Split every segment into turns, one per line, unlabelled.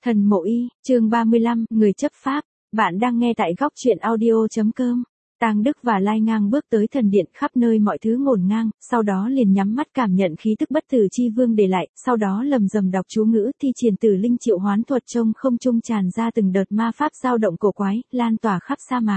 Thần Mộ Y, chương 35, người chấp pháp. Bạn đang nghe tại góc truyện audio.com. Tang Đức và Lai Ngang bước tới thần điện, khắp nơi mọi thứ ngổn ngang, sau đó liền nhắm mắt cảm nhận khí tức bất tử chi vương để lại, sau đó lầm rầm đọc chú ngữ, thi triển Tử Linh Triệu Hoán thuật, trong không trung tràn ra từng đợt ma pháp dao động cổ quái, lan tỏa khắp sa mạc.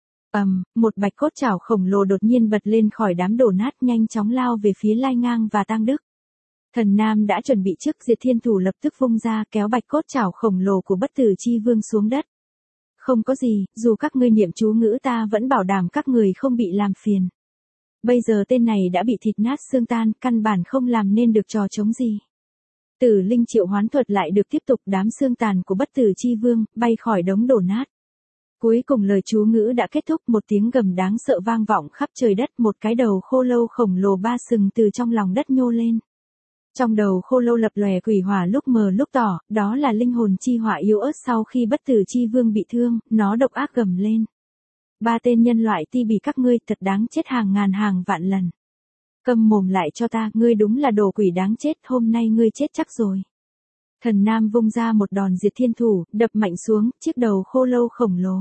Một bạch cốt chảo khổng lồ đột nhiên bật lên khỏi đám đổ nát, nhanh chóng lao về phía Lai Ngang và Tang Đức. Thần Nam đã chuẩn bị trước, Diệt Thiên Thủ lập tức vung ra, kéo bạch cốt chảo khổng lồ của bất tử chi vương xuống đất. Không có gì, dù các ngươi niệm chú ngữ ta vẫn bảo đảm các người không bị làm phiền. Bây giờ tên này đã bị thịt nát xương tan, căn bản không làm nên được trò chống gì. Tử Linh Triệu Hoán thuật lại được tiếp tục, đám xương tàn của bất tử chi vương bay khỏi đống đổ nát. Cuối cùng lời chú ngữ đã kết thúc, một tiếng gầm đáng sợ vang vọng khắp trời đất, một cái đầu khô lâu khổng lồ ba sừng từ trong lòng đất nhô lên. Trong đầu khô lâu lập lòe quỷ hỏa lúc mờ lúc tỏ, đó là linh hồn chi hỏa yếu ớt sau khi bất tử chi vương bị thương, nó độc ác gầm lên. Ba tên nhân loại ti bỉ các ngươi thật đáng chết hàng ngàn hàng vạn lần. Câm mồm lại cho ta, ngươi đúng là đồ quỷ đáng chết, hôm nay ngươi chết chắc rồi. Thần Nam vung ra một đòn Diệt Thiên Thủ, đập mạnh xuống, chiếc đầu khô lâu khổng lồ.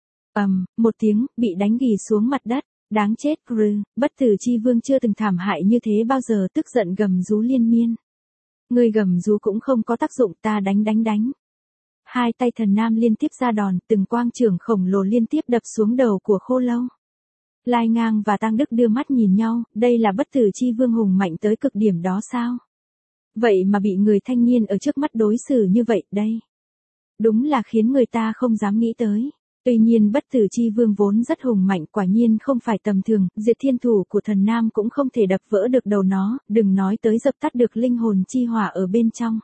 Một tiếng, bị đánh ghì xuống mặt đất. Đáng chết, bất tử chi vương chưa từng thảm hại như thế bao giờ, tức giận gầm rú liên miên. Người gầm rú cũng không có tác dụng, ta đánh. Hai tay Thần Nam liên tiếp ra đòn, từng quang trường khổng lồ liên tiếp đập xuống đầu của khô lâu. Lai Ngang và Tang Đức đưa mắt nhìn nhau, đây là bất tử chi vương hùng mạnh tới cực điểm đó sao? Vậy mà bị người thanh niên ở trước mắt đối xử như vậy, đây. Đúng là khiến người ta không dám nghĩ tới. Tuy nhiên bất tử chi vương vốn rất hùng mạnh, quả nhiên không phải tầm thường, Diệt Thiên Thủ của Thần Nam cũng không thể đập vỡ được đầu nó, đừng nói tới dập tắt được linh hồn chi hỏa ở bên trong.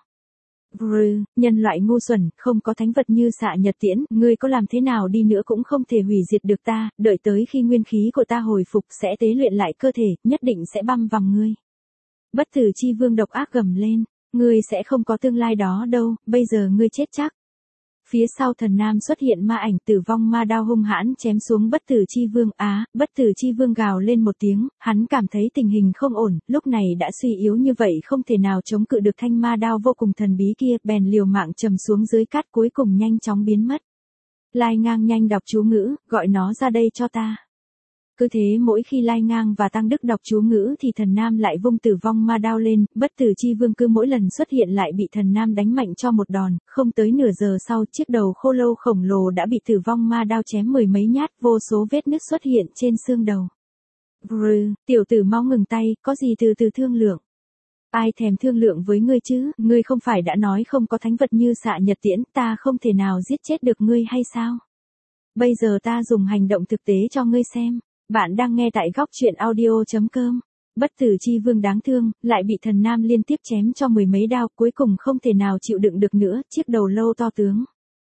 Nhân loại ngu xuẩn, không có thánh vật như xạ nhật tiễn, ngươi có làm thế nào đi nữa cũng không thể hủy diệt được ta, đợi tới khi nguyên khí của ta hồi phục sẽ tế luyện lại cơ thể, nhất định sẽ băm vằm ngươi. Bất tử chi vương độc ác gầm lên, ngươi sẽ không có tương lai đó đâu, bây giờ ngươi chết chắc. Phía sau Thần Nam xuất hiện ma ảnh tử vong ma đao hung hãn chém xuống bất tử chi vương. Bất tử chi vương gào lên một tiếng, hắn cảm thấy tình hình không ổn, lúc này đã suy yếu như vậy không thể nào chống cự được thanh ma đao vô cùng thần bí kia, bèn liều mạng trầm xuống dưới cát, cuối cùng nhanh chóng biến mất. Lai Ngang nhanh đọc chú ngữ, gọi nó ra đây cho ta. Cứ thế mỗi khi Lai Ngang và Tang Đức đọc chú ngữ thì Thần Nam lại vung tử vong ma đao lên, bất tử chi vương cứ mỗi lần xuất hiện lại bị Thần Nam đánh mạnh cho một đòn, không tới nửa giờ sau chiếc đầu khô lâu khổng lồ đã bị tử vong ma đao chém mười mấy nhát, vô số vết nứt xuất hiện trên xương đầu. Tiểu tử mau ngừng tay, có gì từ từ thương lượng. Ai thèm thương lượng với ngươi chứ, ngươi không phải đã nói không có thánh vật như xạ nhật tiễn, ta không thể nào giết chết được ngươi hay sao? Bây giờ ta dùng hành động thực tế cho ngươi xem. Bạn đang nghe tại góc truyện audio.com. Bất tử chi vương đáng thương, lại bị Thần Nam liên tiếp chém cho mười mấy đao, cuối cùng không thể nào chịu đựng được nữa, chiếc đầu lâu to tướng.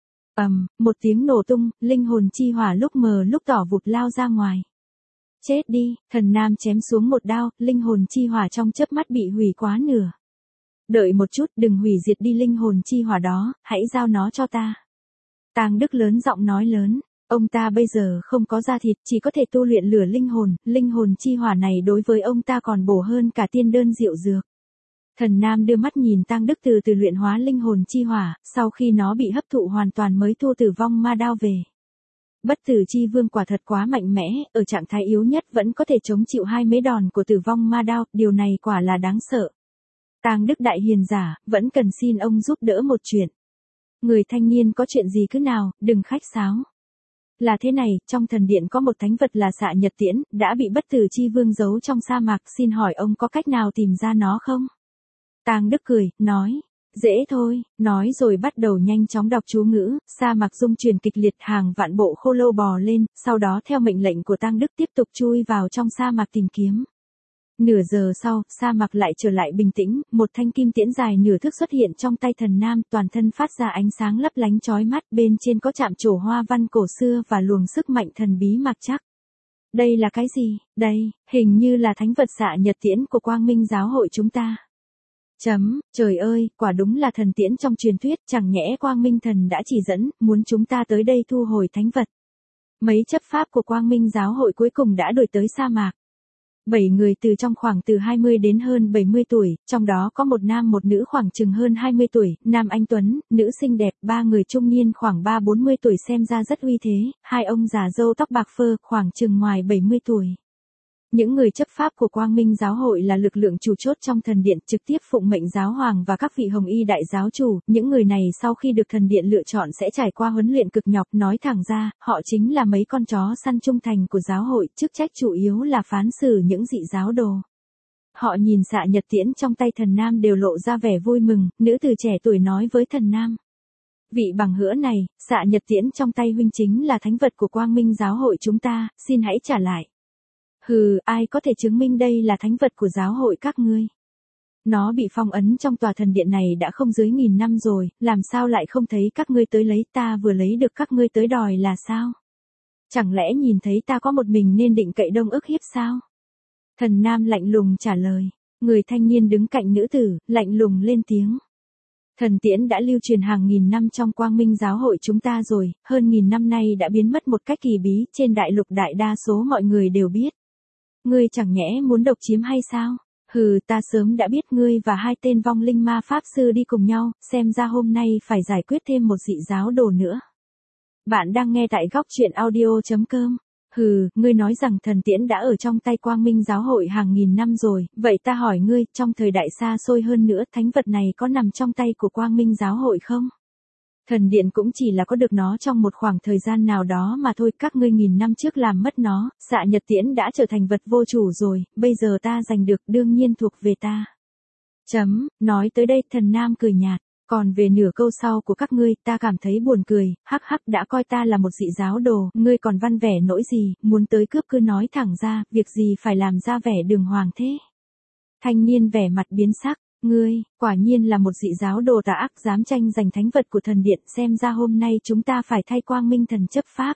Một tiếng nổ tung, linh hồn chi hỏa lúc mờ lúc tỏ vụt lao ra ngoài. Chết đi, Thần Nam chém xuống một đao, linh hồn chi hỏa trong chớp mắt bị hủy quá nửa. Đợi một chút, đừng hủy diệt đi linh hồn chi hỏa đó, hãy giao nó cho ta. Tang Đức lớn giọng nói lớn. Ông ta bây giờ không có da thịt, chỉ có thể tu luyện lửa linh hồn chi hỏa này đối với ông ta còn bổ hơn cả tiên đơn diệu dược. Thần Nam đưa mắt nhìn Tang Đức từ từ luyện hóa linh hồn chi hỏa, sau khi nó bị hấp thụ hoàn toàn mới thu tử vong ma đao về. Bất tử chi vương quả thật quá mạnh mẽ, ở trạng thái yếu nhất vẫn có thể chống chịu hai mấy đòn của tử vong ma đao, điều này quả là đáng sợ. Tang Đức đại hiền giả, vẫn cần xin ông giúp đỡ một chuyện. Người thanh niên có chuyện gì cứ nào, đừng khách sáo. Là thế này, trong thần điện có một thánh vật là xạ nhật tiễn, đã bị bất tử chi vương giấu trong sa mạc, xin hỏi ông có cách nào tìm ra nó không? Tang Đức cười, nói, dễ thôi, nói rồi bắt đầu nhanh chóng đọc chú ngữ, sa mạc rung chuyển kịch liệt, hàng vạn bộ khô lâu bò lên, sau đó theo mệnh lệnh của Tang Đức tiếp tục chui vào trong sa mạc tìm kiếm. Nửa giờ sau, sa mạc lại trở lại bình tĩnh, một thanh kim tiễn dài nửa thước xuất hiện trong tay Thần Nam, toàn thân phát ra ánh sáng lấp lánh chói mắt, bên trên có chạm trổ hoa văn cổ xưa và luồng sức mạnh thần bí mặc chắc. Đây là cái gì? Đây, hình như là thánh vật xạ nhật tiễn của Quang Minh giáo hội chúng ta. Trời ơi, quả đúng là thần tiễn trong truyền thuyết, chẳng nhẽ Quang Minh thần đã chỉ dẫn, muốn chúng ta tới đây thu hồi thánh vật. Mấy chấp pháp của Quang Minh giáo hội cuối cùng đã đuổi tới sa mạc. 7 người từ trong khoảng từ 20 đến hơn 70 tuổi, trong đó có một nam một nữ khoảng chừng hơn 20 tuổi, nam anh tuấn, nữ xinh đẹp, 3 người trung niên khoảng 3-40 tuổi xem ra rất uy thế, 2 ông già râu tóc bạc phơ khoảng chừng ngoài 70 tuổi. Những người chấp pháp của Quang Minh giáo hội là lực lượng chủ chốt trong thần điện trực tiếp phụng mệnh giáo hoàng và các vị hồng y đại giáo chủ, những người này sau khi được thần điện lựa chọn sẽ trải qua huấn luyện cực nhọc, nói thẳng ra, họ chính là mấy con chó săn trung thành của giáo hội, chức trách chủ yếu là phán xử những dị giáo đồ. Họ nhìn xạ nhật tiễn trong tay thần nam đều lộ ra vẻ vui mừng, nữ từ trẻ tuổi nói với thần nam. Vị bằng hữu này, xạ nhật tiễn trong tay huynh chính là thánh vật của Quang Minh giáo hội chúng ta, xin hãy trả lại. Hừ, ai có thể chứng minh đây là thánh vật của giáo hội các ngươi? Nó bị phong ấn trong tòa thần điện này đã không dưới 1000 năm rồi, làm sao lại không thấy các ngươi tới lấy, ta vừa lấy được các ngươi tới đòi là sao? Chẳng lẽ nhìn thấy ta có một mình nên định cậy đông ức hiếp sao? Thần nam lạnh lùng trả lời, người thanh niên đứng cạnh nữ tử, lạnh lùng lên tiếng. Thần tiễn đã lưu truyền hàng nghìn năm trong Quang Minh giáo hội chúng ta rồi, hơn 1000 năm nay đã biến mất một cách kỳ bí, trên đại lục đại đa số mọi người đều biết. Ngươi chẳng nhẽ muốn độc chiếm hay sao? Hừ, ta sớm đã biết ngươi và 2 tên vong linh ma pháp sư đi cùng nhau, xem ra hôm nay phải giải quyết thêm một dị giáo đồ nữa. Bạn đang nghe tại góc truyện audio.com. Hừ, ngươi nói rằng thần tiễn đã ở trong tay Quang Minh giáo hội hàng nghìn năm rồi, vậy ta hỏi ngươi, trong thời đại xa xôi hơn nữa, thánh vật này có nằm trong tay của Quang Minh giáo hội không? Thần điện cũng chỉ là có được nó trong một khoảng thời gian nào đó mà thôi, các ngươi 1000 năm trước làm mất nó, xạ nhật tiễn đã trở thành vật vô chủ rồi, bây giờ ta giành được đương nhiên thuộc về ta. Nói tới đây thần nam cười nhạt, còn về nửa câu sau của các ngươi ta cảm thấy buồn cười, hắc hắc đã coi ta là một dị giáo đồ, ngươi còn văn vẻ nỗi gì, muốn tới cướp cứ nói thẳng ra, việc gì phải làm ra vẻ đường hoàng thế. Thanh niên vẻ mặt biến sắc. Ngươi, quả nhiên là một dị giáo đồ tà ác dám tranh giành thánh vật của thần điện, xem ra hôm nay chúng ta phải thay Quang Minh thần chấp pháp.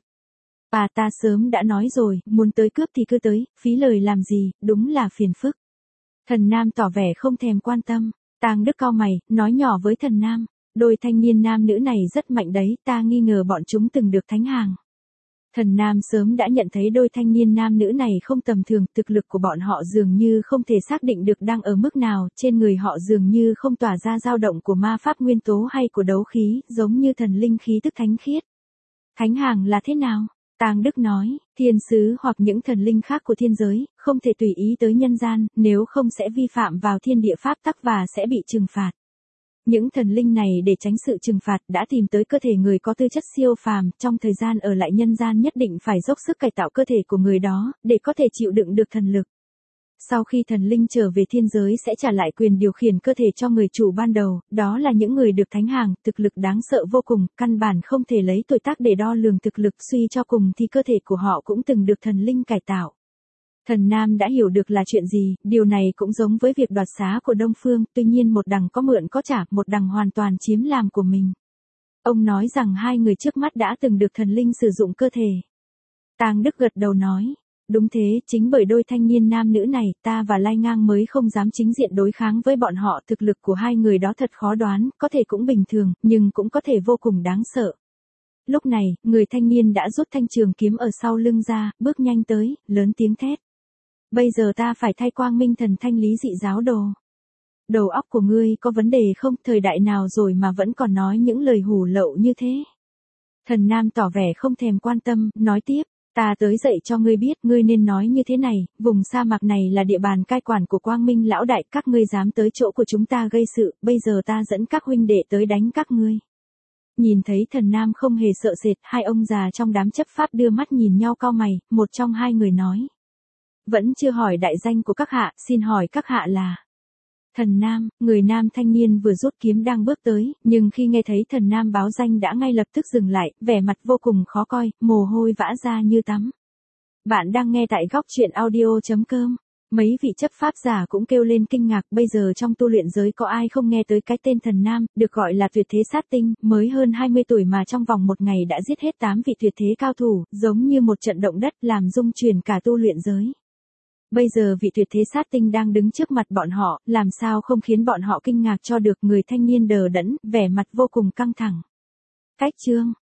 Ta sớm đã nói rồi, muốn tới cướp thì cứ tới, phí lời làm gì, đúng là phiền phức. Thần nam tỏ vẻ không thèm quan tâm, Tang Đức cau mày, nói nhỏ với thần nam, đôi thanh niên nam nữ này rất mạnh đấy, ta nghi ngờ bọn chúng từng được thánh hàng. Thần nam sớm đã nhận thấy đôi thanh niên nam nữ này không tầm thường, thực lực của bọn họ dường như không thể xác định được đang ở mức nào, trên người họ dường như không tỏa ra dao động của ma pháp nguyên tố hay của đấu khí, giống như thần linh khí tức thánh khiết. Thánh hàng là thế nào? Tang Đức nói, thiên sứ hoặc những thần linh khác của thiên giới, không thể tùy ý tới nhân gian, nếu không sẽ vi phạm vào thiên địa pháp tắc và sẽ bị trừng phạt. Những thần linh này để tránh sự trừng phạt đã tìm tới cơ thể người có tư chất siêu phàm, trong thời gian ở lại nhân gian nhất định phải dốc sức cải tạo cơ thể của người đó, để có thể chịu đựng được thần lực. Sau khi thần linh trở về thiên giới sẽ trả lại quyền điều khiển cơ thể cho người chủ ban đầu, đó là những người được thánh hàng, thực lực đáng sợ vô cùng, căn bản không thể lấy tuổi tác để đo lường thực lực, suy cho cùng thì cơ thể của họ cũng từng được thần linh cải tạo. Thần nam đã hiểu được là chuyện gì, điều này cũng giống với việc đoạt xá của Đông Phương, tuy nhiên một đằng có mượn có trả, một đằng hoàn toàn chiếm làm của mình. Ông nói rằng 2 người trước mắt đã từng được thần linh sử dụng cơ thể. Tang Đức gật đầu nói, đúng thế, chính bởi đôi thanh niên nam nữ này, ta và Lai Ngang mới không dám chính diện đối kháng với bọn họ, thực lực của 2 người đó thật khó đoán, có thể cũng bình thường, nhưng cũng có thể vô cùng đáng sợ. Lúc này, người thanh niên đã rút thanh trường kiếm ở sau lưng ra, bước nhanh tới, lớn tiếng thét. Bây giờ ta phải thay Quang Minh thần thanh lý dị giáo đồ. Đầu óc của ngươi có vấn đề không, thời đại nào rồi mà vẫn còn nói những lời hủ lậu như thế. Thần nam tỏ vẻ không thèm quan tâm, nói tiếp, ta tới dạy cho ngươi biết, ngươi nên nói như thế này, vùng sa mạc này là địa bàn cai quản của Quang Minh lão đại, các ngươi dám tới chỗ của chúng ta gây sự, bây giờ ta dẫn các huynh đệ tới đánh các ngươi. Nhìn thấy thần nam không hề sợ sệt, 2 ông già trong đám chấp pháp đưa mắt nhìn nhau cau mày, một trong 2 người nói. Vẫn chưa hỏi đại danh của các hạ, xin hỏi các hạ là. Thần nam, người nam thanh niên vừa rút kiếm đang bước tới, nhưng khi nghe thấy thần nam báo danh đã ngay lập tức dừng lại, vẻ mặt vô cùng khó coi, mồ hôi vã ra như tắm. Bạn đang nghe tại góc truyện audio.com. Mấy vị chấp pháp giả cũng kêu lên kinh ngạc, bây giờ trong tu luyện giới có ai không nghe tới cái tên thần nam, được gọi là tuyệt thế sát tinh, mới hơn 20 tuổi mà trong vòng một ngày đã giết hết 8 vị tuyệt thế cao thủ, giống như một trận động đất làm rung chuyển cả tu luyện giới. Bây giờ vị tuyệt thế sát tinh đang đứng trước mặt bọn họ, làm sao không khiến bọn họ kinh ngạc cho được, người thanh niên đờ đẫn, vẻ mặt vô cùng căng thẳng. Cách chương,